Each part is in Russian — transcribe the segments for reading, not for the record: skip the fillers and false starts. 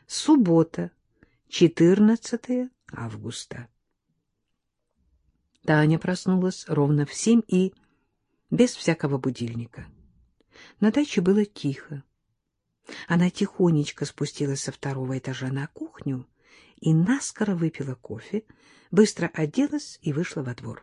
Суббота, 14 августа. Таня проснулась ровно в 7 и без всякого будильника. На даче было тихо. Она тихонечко спустилась со 2-го этажа на кухню и наскоро выпила кофе, быстро оделась и вышла во двор.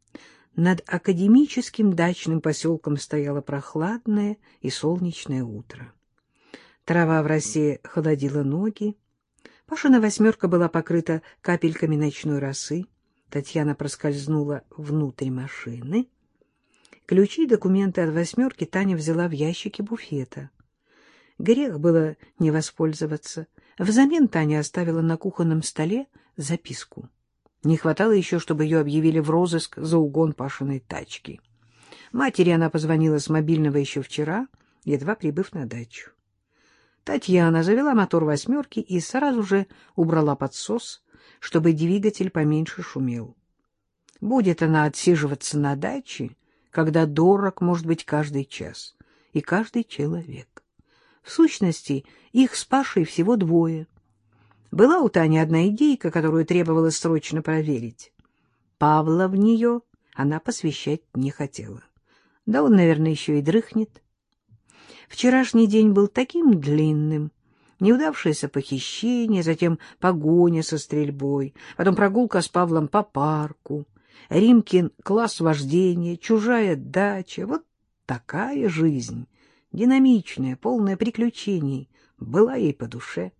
Над академическим дачным поселком стояло прохладное и солнечное утро. Трава в росе холодила ноги. Пашина восьмерка была покрыта капельками ночной росы. Татьяна проскользнула внутрь машины. Ключи и документы от восьмерки Таня взяла в ящике буфета. Грех было не воспользоваться. Взамен Таня оставила на кухонном столе записку. Не хватало еще, чтобы ее объявили в розыск за угон Пашиной тачки. Матери она позвонила с мобильного еще вчера, едва прибыв на дачу. Татьяна завела мотор восьмерки и сразу же убрала подсос, чтобы двигатель поменьше шумел. Будет она отсиживаться на даче, когда дорог может быть каждый час и каждый человек. В сущности, их с Пашей всего двое. Была у Тани одна идейка, которую требовалось срочно проверить. Павла в нее она посвящать не хотела. Да он, наверное, еще и дрыхнет. Вчерашний день был таким длинным. Неудавшееся похищение, затем погоня со стрельбой, потом прогулка с Павлом по парку, Римкин класс вождения, чужая дача. Вот такая жизнь, динамичная, полная приключений, была ей по душе.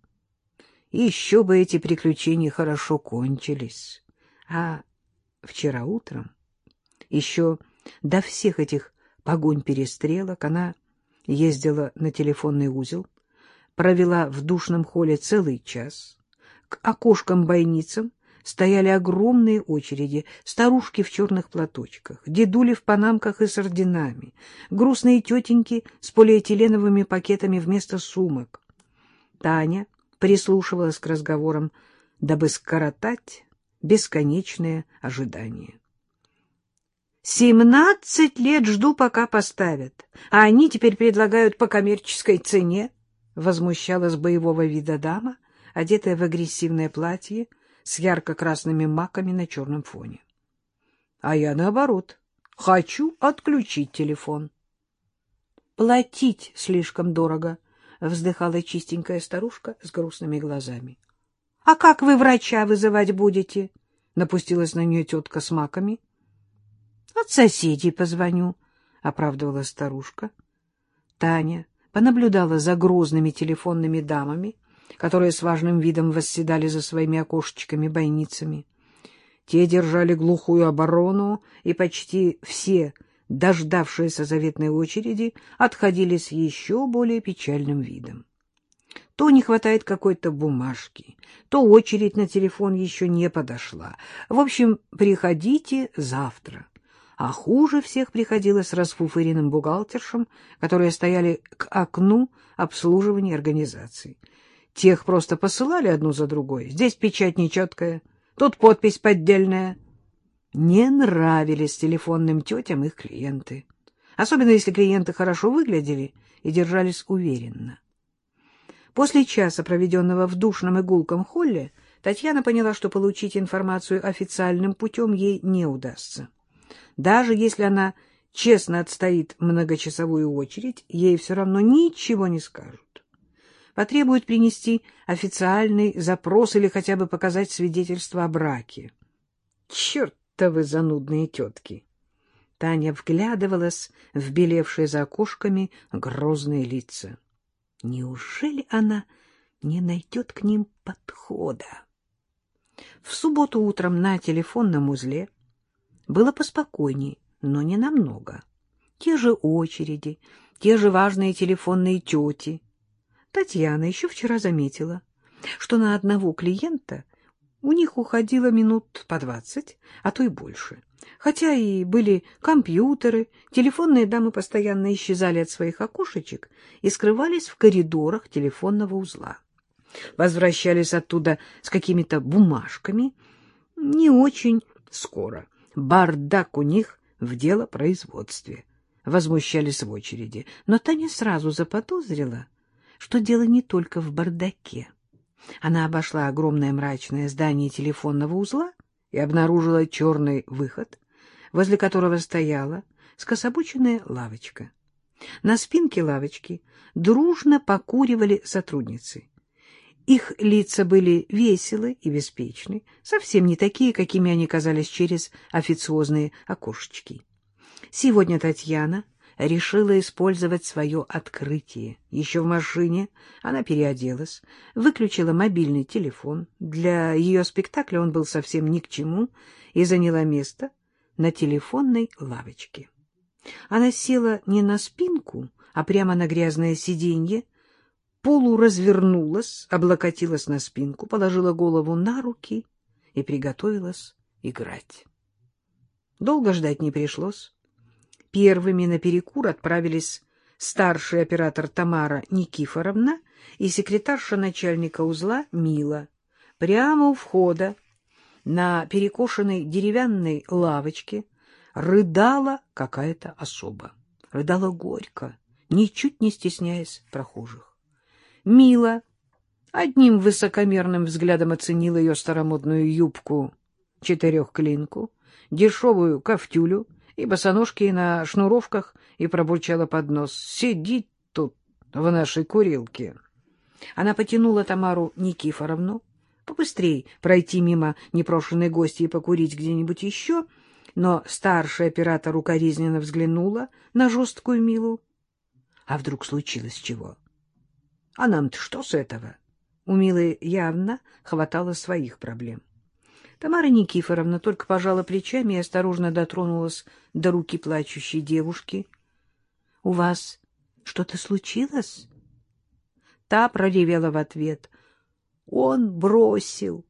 И еще бы эти приключения хорошо кончились. А вчера утром, еще до всех этих погонь-перестрелок, она ездила на телефонный узел, провела в душном холле целый час. К окошкам-бойницам стояли огромные очереди, старушки в черных платочках, дедули в панамках и с орденами, грустные тетеньки с полиэтиленовыми пакетами вместо сумок. Таня прислушивалась к разговорам, дабы скоротать бесконечное ожидание. 17 лет жду, пока поставят, а они теперь предлагают по коммерческой цене, — возмущалась боевого вида дама, одетая в агрессивное платье с ярко-красными маками на черном фоне. А я, наоборот, хочу отключить телефон. — Платить слишком дорого, — вздыхала чистенькая старушка с грустными глазами. — А как вы врача вызывать будете? — напустилась на нее тетка с маками. — От соседей позвоню, — оправдывала старушка. Таня понаблюдала за грозными телефонными дамами, которые с важным видом восседали за своими окошечками-бойницами. Те держали глухую оборону, и почти все, дождавшиеся заветной очереди, отходили с еще более печальным видом. То не хватает какой-то бумажки, то очередь на телефон еще не подошла. В общем, приходите завтра. А хуже всех приходилось расфуфыренным бухгалтершам, которые стояли к окну обслуживания организаций. Тех просто посылали одну за другой. Здесь печать нечеткая, тут подпись поддельная. Не нравились телефонным тетям их клиенты. Особенно если клиенты хорошо выглядели и держались уверенно. После часа, проведенного в душном и гулком холле, Татьяна поняла, что получить информацию официальным путем ей не удастся. Даже если она честно отстоит многочасовую очередь, ей все равно ничего не скажут. Потребуют принести официальный запрос или хотя бы показать свидетельство о браке. Чертовы занудные тетки! Таня вглядывалась в белевшие за окошками грозные лица. Неужели она не найдет к ним подхода? В субботу утром на телефонном узле было поспокойней, но не намного. Те же очереди, те же важные телефонные тети. Татьяна еще вчера заметила, что на одного клиента у них уходило минут по 20, а то и больше. Хотя и были компьютеры, телефонные дамы постоянно исчезали от своих окошечек и скрывались в коридорах телефонного узла. Возвращались оттуда с какими-то бумажками не очень скоро. Бардак у них в делопроизводстве. Возмущались в очереди. Но Таня сразу заподозрила, что дело не только в бардаке. Она обошла огромное мрачное здание телефонного узла и обнаружила черный выход, возле которого стояла скособоченная лавочка. На спинке лавочки дружно покуривали сотрудницы. Их лица были веселы и беспечны, совсем не такие, какими они казались через официозные окошечки. Сегодня Татьяна решила использовать свое открытие. Еще в машине она переоделась, выключила мобильный телефон. Для ее спектакля он был совсем ни к чему, и заняла место на телефонной лавочке. Она села не на спинку, а прямо на грязное сиденье, полуразвернулась, облокотилась на спинку, положила голову на руки и приготовилась играть. Долго ждать не пришлось. Первыми на перекур отправились старший оператор Тамара Никифоровна и секретарша начальника узла Мила. Прямо у входа на перекошенной деревянной лавочке рыдала какая-то особа. Рыдала горько, ничуть не стесняясь прохожих. Мила одним высокомерным взглядом оценила ее старомодную юбку-четырехклинку, дешевую кафтюлю и босоножки на шнуровках и пробурчала под нос: «Сидит тут в нашей курилке». Она потянула Тамару Никифоровну побыстрей пройти мимо непрошенной гости и покурить где-нибудь еще, но старший оператор укоризненно взглянула на жесткую Милу. А вдруг случилось чего? А нам-то что с этого? У Милы явно хватало своих проблем. Тамара Никифоровна только пожала плечами и осторожно дотронулась до руки плачущей девушки. — У вас что-то случилось? Та проревела в ответ: — Он бросил!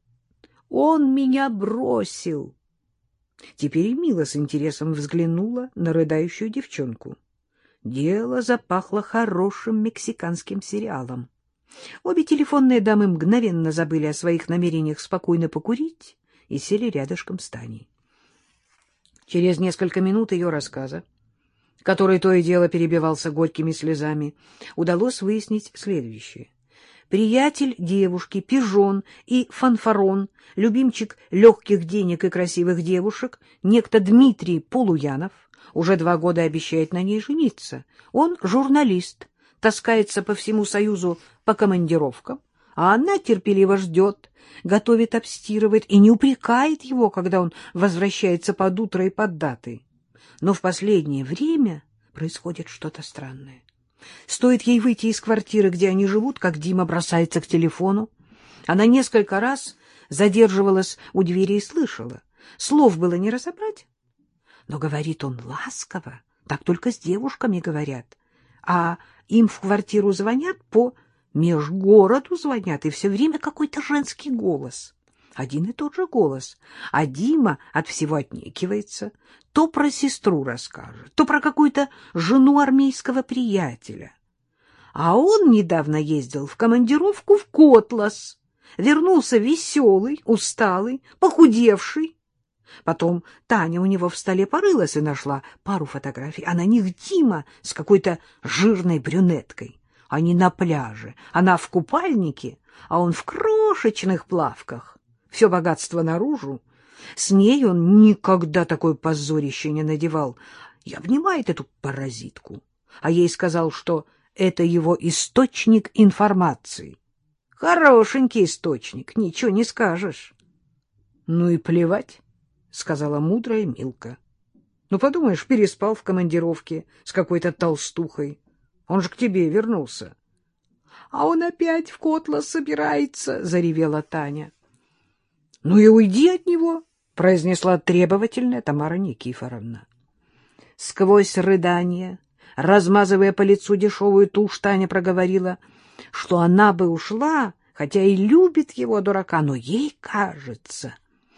Он меня бросил! Теперь и Мила с интересом взглянула на рыдающую девчонку. Дело запахло хорошим мексиканским сериалом. Обе телефонные дамы мгновенно забыли о своих намерениях спокойно покурить и сели рядышком с Таней. Через несколько минут ее рассказа, который то и дело перебивался горькими слезами, удалось выяснить следующее. Приятель девушки, пижон и фанфарон, любимчик легких денег и красивых девушек, некто Дмитрий Полуянов, уже 2 года обещает на ней жениться. Он журналист, таскается по всему Союзу по командировкам, а она терпеливо ждет, готовит, обстирывает и не упрекает его, когда он возвращается под утро и под датой. Но в последнее время происходит что-то странное. Стоит ей выйти из квартиры, где они живут, как Дима бросается к телефону. Она несколько раз задерживалась у двери и слышала. Слов было не разобрать. Но говорит он ласково, так только с девушками говорят. А им в квартиру звонят, по межгороду звонят, и все время какой-то женский голос. Один и тот же голос. А Дима от всего отнекивается. То про сестру расскажет, то про какую-то жену армейского приятеля. А он недавно ездил в командировку в Котлас. Вернулся веселый, усталый, похудевший. Потом Таня у него в столе порылась и нашла пару фотографий, а на них Дима с какой-то жирной брюнеткой. Они на пляже, она в купальнике, а он в крошечных плавках. Все богатство наружу. С ней он никогда такое позорище не надевал. И обнимает эту паразитку. А ей сказал, что это его источник информации. Хорошенький источник, ничего не скажешь. — Ну и плевать, — сказала мудрая Милка. — Ну, подумаешь, переспал в командировке с какой-то толстухой. Он же к тебе вернулся. — А он опять в Котлас собирается, — заревела Таня. — Ну и уйди от него, — произнесла требовательная Тамара Никифоровна. Сквозь рыдания, размазывая по лицу дешевую тушь, Таня проговорила, что она бы ушла, хотя и любит его, дурака, но ей кажется,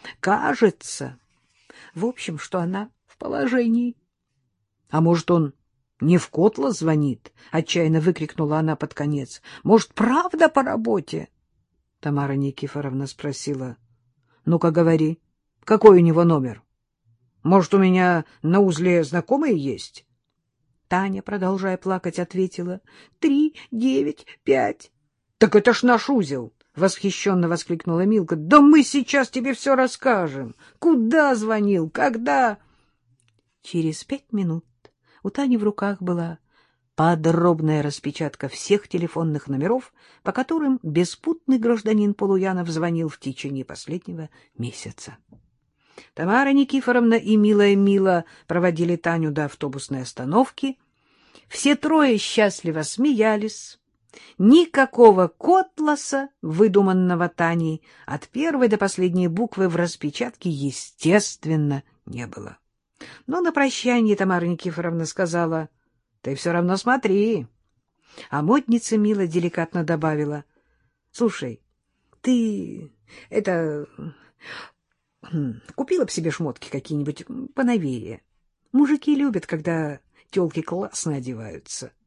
в общем, что она в положении. — А может, он не в Котлас звонит? — отчаянно выкрикнула она под конец. — Может, правда по работе? Тамара Никифоровна спросила. — Ну-ка, говори, какой у него номер? Может, у меня на узле знакомые есть? Таня, продолжая плакать, ответила: 3, 9, 5. — Так это ж наш узел, — восхищенно воскликнула Милка. — Да мы сейчас тебе все расскажем. Куда звонил? Когда? Через 5 минут у Тани в руках была подробная распечатка всех телефонных номеров, по которым беспутный гражданин Полуянов звонил в течение последнего месяца. Тамара Никифоровна и милая Мила проводили Таню до автобусной остановки. Все трое счастливо смеялись. Никакого котласа, выдуманного Таней, от первой до последней буквы в распечатке, естественно, не было. Но на прощание Тамара Никифоровна сказала: — Ты все равно смотри. А модница Мила деликатно добавила: — Слушай, ты купила б себе шмотки какие-нибудь поновее. Мужики любят, когда тёлки классно одеваются.